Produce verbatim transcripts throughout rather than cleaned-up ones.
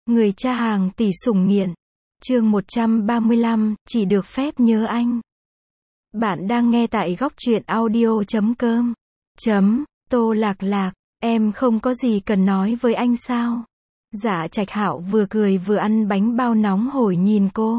Người cha hàng tỷ sủng nghiện. Chương một trăm ba mươi lăm, chỉ được phép nhớ anh. Bạn đang nghe tại góc truyện audio chấm com. Chấm, Tô Lạc Lạc, em không có gì cần nói với anh sao? Dạ Trạch Hạo vừa cười vừa ăn bánh bao nóng hổi nhìn cô.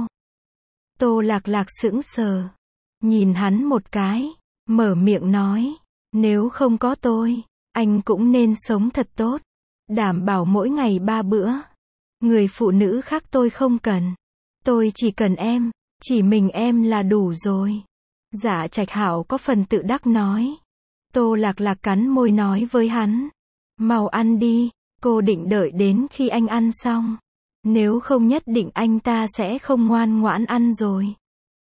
Tô Lạc Lạc sững sờ, nhìn hắn một cái, mở miệng nói, nếu không có tôi, anh cũng nên sống thật tốt, đảm bảo mỗi ngày ba bữa. Người phụ nữ khác tôi không cần, tôi chỉ cần em, chỉ mình em là đủ rồi. Dạ Trạch Hạo có phần tự đắc nói. Tô Lạc Lạc cắn môi nói với hắn, mau ăn đi, cô định đợi đến khi anh ăn xong, nếu không nhất định anh ta sẽ không ngoan ngoãn ăn rồi.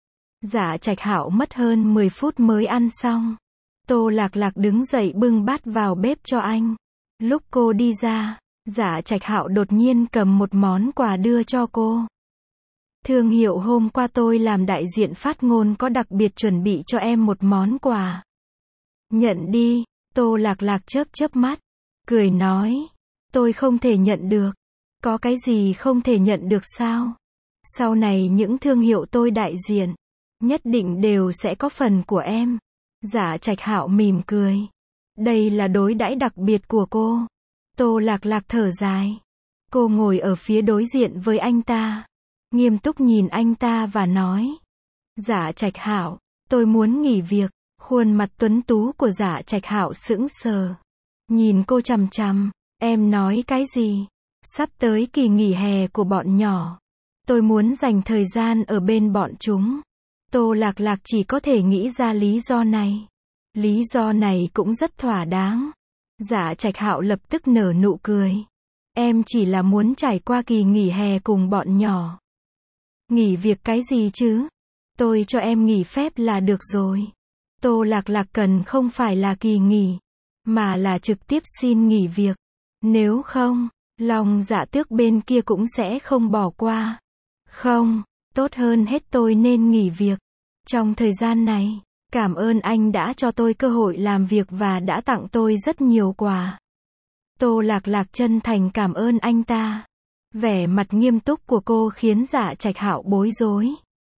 Dạ Trạch Hạo mất hơn mười phút mới ăn xong. Tô Lạc Lạc đứng dậy bưng bát vào bếp cho anh. Lúc cô đi ra, Dạ Trạch Hạo đột nhiên cầm một món quà đưa cho cô. Thương hiệu hôm qua tôi làm đại diện phát ngôn có đặc biệt chuẩn bị cho em một món quà. Nhận đi. Tô Lạc Lạc chớp chớp mắt, cười nói, tôi không thể nhận được. Có cái gì không thể nhận được sao? Sau này những thương hiệu tôi đại diện, nhất định đều sẽ có phần của em. Dạ Trạch Hạo mỉm cười. Đây là đối đãi đặc biệt của cô. Tô Lạc Lạc thở dài. Cô ngồi ở phía đối diện với anh ta, nghiêm túc nhìn anh ta và nói, Dạ Trạch Hạo, tôi muốn nghỉ việc. Khuôn mặt tuấn tú của Dạ Trạch Hạo sững sờ, nhìn cô chằm chằm. Em nói cái gì? Sắp tới kỳ nghỉ hè của bọn nhỏ, tôi muốn dành thời gian ở bên bọn chúng. Tô Lạc Lạc chỉ có thể nghĩ ra lý do này. Lý do này cũng rất thỏa đáng. Dạ Trạch Hạo lập tức nở nụ cười. Em chỉ là muốn trải qua kỳ nghỉ hè cùng bọn nhỏ. Nghỉ việc cái gì chứ? Tôi cho em nghỉ phép là được rồi. Tô Lạc Lạc cần không phải là kỳ nghỉ, mà là trực tiếp xin nghỉ việc. Nếu không, Long Dạ Tước bên kia cũng sẽ không bỏ qua. Không, tốt hơn hết tôi nên nghỉ việc. Trong thời gian này, cảm ơn anh đã cho tôi cơ hội làm việc và đã tặng tôi rất nhiều quà. Tô Lạc Lạc chân thành cảm ơn anh ta. Vẻ mặt nghiêm túc của cô khiến Dạ Trạch Hạo bối rối.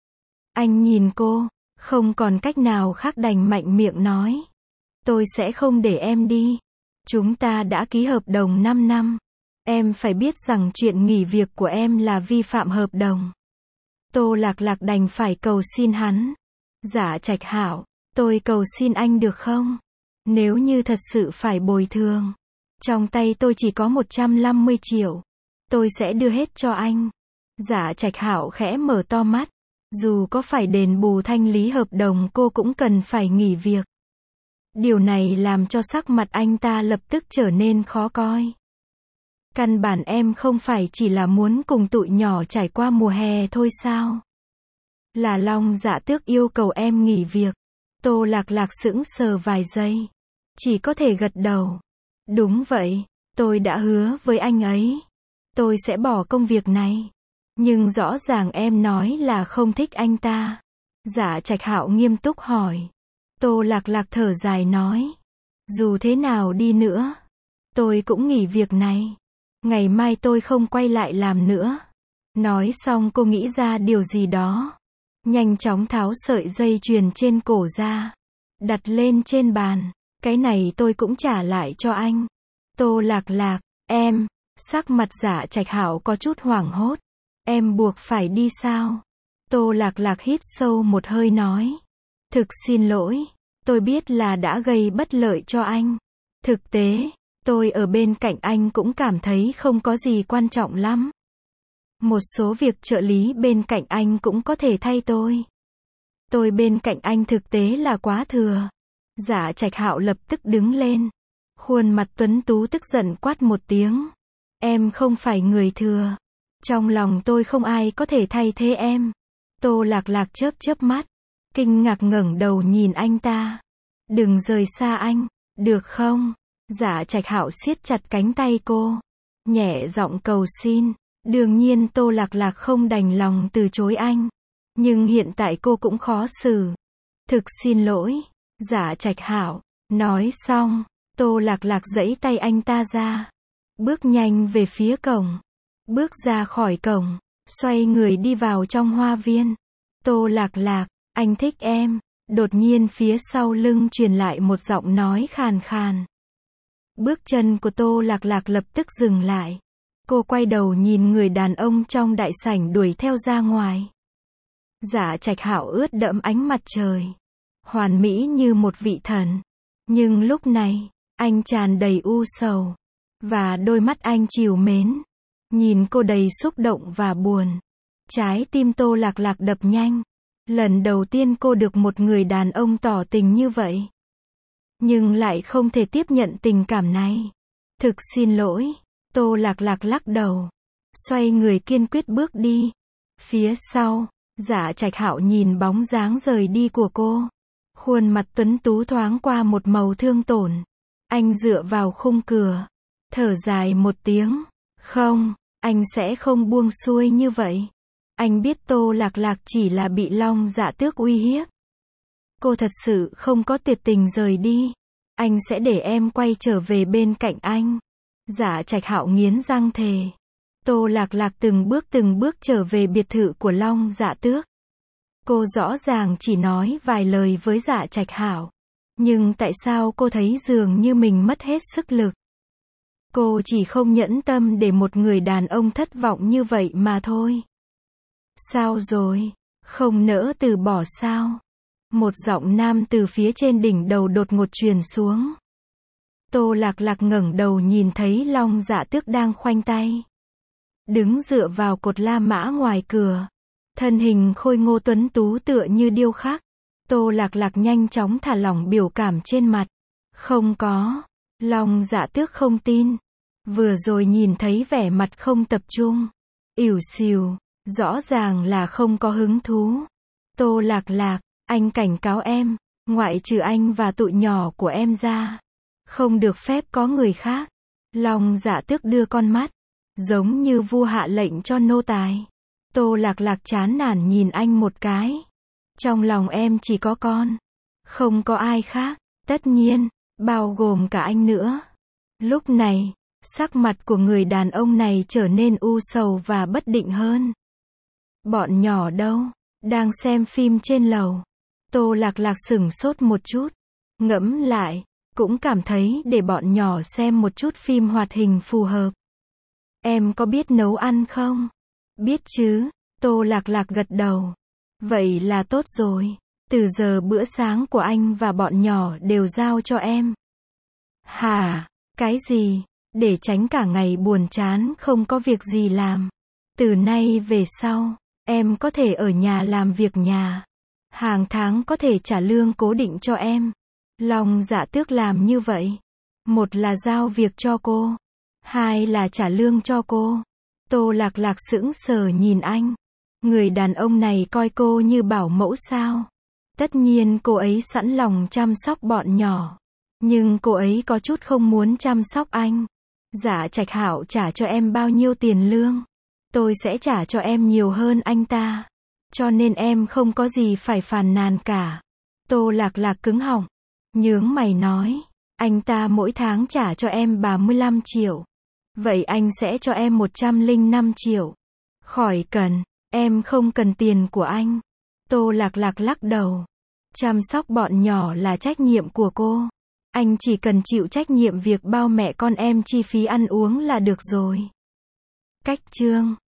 Anh nhìn cô, không còn cách nào khác đành mạnh miệng nói, tôi sẽ không để em đi. Chúng ta đã ký hợp đồng năm năm. Em phải biết rằng chuyện nghỉ việc của em là vi phạm hợp đồng. Tô Lạc Lạc đành phải cầu xin hắn. Dạ Trạch Hạo, tôi cầu xin anh được không? Nếu như thật sự phải bồi thường, trong tay tôi chỉ có một trăm năm mươi triệu. Tôi sẽ đưa hết cho anh. Dạ Trạch Hạo khẽ mở to mắt. Dù có phải đền bù thanh lý hợp đồng cô cũng cần phải nghỉ việc. Điều này làm cho sắc mặt anh ta lập tức trở nên khó coi. Căn bản em không phải chỉ là muốn cùng tụi nhỏ trải qua mùa hè thôi sao? Là Long Dạ Tước yêu cầu em nghỉ việc. Tô Lạc Lạc sững sờ vài giây, chỉ có thể gật đầu. Đúng vậy, tôi đã hứa với anh ấy, tôi sẽ bỏ công việc này. Nhưng rõ ràng em nói là không thích anh ta. Dạ Trạch Hạo nghiêm túc hỏi. Tô Lạc Lạc thở dài nói, dù thế nào đi nữa, tôi cũng nghỉ việc này. Ngày mai tôi không quay lại làm nữa. Nói xong cô nghĩ ra điều gì đó, nhanh chóng tháo sợi dây chuyền trên cổ ra, đặt lên trên bàn. Cái này tôi cũng trả lại cho anh. Tô Lạc Lạc, em, sắc mặt Dạ Trạch Hạo có chút hoảng hốt. Em buộc phải đi sao? Tô Lạc Lạc hít sâu một hơi nói. Thực xin lỗi, tôi biết là đã gây bất lợi cho anh. Thực tế, tôi ở bên cạnh anh cũng cảm thấy không có gì quan trọng lắm. Một số việc trợ lý bên cạnh anh cũng có thể thay tôi. Tôi bên cạnh anh thực tế là quá thừa. Dạ Trạch Hạo lập tức đứng lên. Khuôn mặt tuấn tú tức giận quát một tiếng. Em không phải người thừa. Trong lòng tôi không ai có thể thay thế em. Tô Lạc Lạc chớp chớp mắt, kinh ngạc ngẩng đầu nhìn anh ta. Đừng rời xa anh, được không? Dạ Trạch Hạo siết chặt cánh tay cô, nhẹ giọng cầu xin. Đương nhiên Tô Lạc Lạc không đành lòng từ chối anh, nhưng hiện tại cô cũng khó xử. Thực xin lỗi, Dạ Trạch Hạo. Nói xong, Tô Lạc Lạc giãy tay anh ta ra, bước nhanh về phía cổng. Bước ra khỏi cổng, xoay người đi vào trong hoa viên. Tô Lạc Lạc, anh thích em. Đột nhiên phía sau lưng truyền lại một giọng nói khàn khàn. Bước chân của Tô Lạc Lạc lập tức dừng lại. Cô quay đầu nhìn người đàn ông trong đại sảnh đuổi theo ra ngoài. Dạ Trạch Hạo ướt đẫm ánh mặt trời, hoàn mỹ như một vị thần. Nhưng lúc này, anh tràn đầy u sầu, và đôi mắt anh trìu mến. Nhìn cô đầy xúc động và buồn. Trái tim Tô Lạc Lạc đập nhanh. Lần đầu tiên cô được một người đàn ông tỏ tình như vậy. Nhưng lại không thể tiếp nhận tình cảm này. Thực xin lỗi. Tô Lạc Lạc lắc đầu. Xoay người kiên quyết bước đi. Phía sau, Dạ Trạch Hạo nhìn bóng dáng rời đi của cô. Khuôn mặt tuấn tú thoáng qua một màu thương tổn. Anh dựa vào khung cửa. Thở dài một tiếng. Không, anh sẽ không buông xuôi như vậy. Anh biết Tô Lạc Lạc chỉ là bị Long Dạ Tước uy hiếp. Cô thật sự không có tuyệt tình rời đi. Anh sẽ để em quay trở về bên cạnh anh. Dạ Trạch Hạo nghiến răng thề. Tô Lạc Lạc từng bước từng bước trở về biệt thự của Long Dạ Tước. Cô rõ ràng chỉ nói vài lời với Dạ Trạch Hạo. Nhưng tại sao cô thấy dường như mình mất hết sức lực? Cô chỉ không nhẫn tâm để một người đàn ông thất vọng như vậy mà thôi. Sao rồi? Không nỡ từ bỏ sao? Một giọng nam từ phía trên đỉnh đầu đột ngột truyền xuống. Tô Lạc Lạc ngẩng đầu nhìn thấy Long Dạ Tước đang khoanh tay. Đứng dựa vào cột La Mã ngoài cửa. Thân hình khôi ngô tuấn tú tựa như điêu khắc. Tô Lạc Lạc nhanh chóng thả lỏng biểu cảm trên mặt. Không có. Long Dạ Tước không tin. Vừa rồi nhìn thấy vẻ mặt không tập trung. Ỉu xìu. Rõ ràng là không có hứng thú. Tô Lạc Lạc, anh cảnh cáo em, ngoại trừ anh và tụi nhỏ của em ra, không được phép có người khác. Long Dạ Tước đưa con mắt, giống như vua hạ lệnh cho nô tài. Tô Lạc Lạc chán nản nhìn anh một cái. Trong lòng em chỉ có con, không có ai khác, tất nhiên, bao gồm cả anh nữa. Lúc này, sắc mặt của người đàn ông này trở nên u sầu và bất định hơn. Bọn nhỏ đâu? Đang xem phim trên lầu. Tô Lạc Lạc sửng sốt một chút. Ngẫm lại, cũng cảm thấy để bọn nhỏ xem một chút phim hoạt hình phù hợp. Em có biết nấu ăn không? Biết chứ, Tô Lạc Lạc gật đầu. Vậy là tốt rồi. Từ giờ bữa sáng của anh và bọn nhỏ đều giao cho em. Hả? Cái gì? Để tránh cả ngày buồn chán không có việc gì làm. Từ nay về sau, em có thể ở nhà làm việc nhà. Hàng tháng có thể trả lương cố định cho em. Long Dạ Tước làm như vậy. Một là giao việc cho cô. Hai là trả lương cho cô. Tô Lạc Lạc sững sờ nhìn anh. Người đàn ông này coi cô như bảo mẫu sao? Tất nhiên cô ấy sẵn lòng chăm sóc bọn nhỏ. Nhưng cô ấy có chút không muốn chăm sóc anh. Dạ Trạch Hạo trả cho em bao nhiêu tiền lương? Tôi sẽ trả cho em nhiều hơn anh ta. Cho nên em không có gì phải phàn nàn cả. Tô Lạc Lạc cứng họng. Nhướng mày nói. Anh ta mỗi tháng trả cho em ba mươi lăm triệu. Vậy anh sẽ cho em một trăm lẻ năm triệu. Khỏi cần. Em không cần tiền của anh. Tô Lạc Lạc lắc đầu. Chăm sóc bọn nhỏ là trách nhiệm của cô. Anh chỉ cần chịu trách nhiệm việc bao mẹ con em chi phí ăn uống là được rồi. Cách chương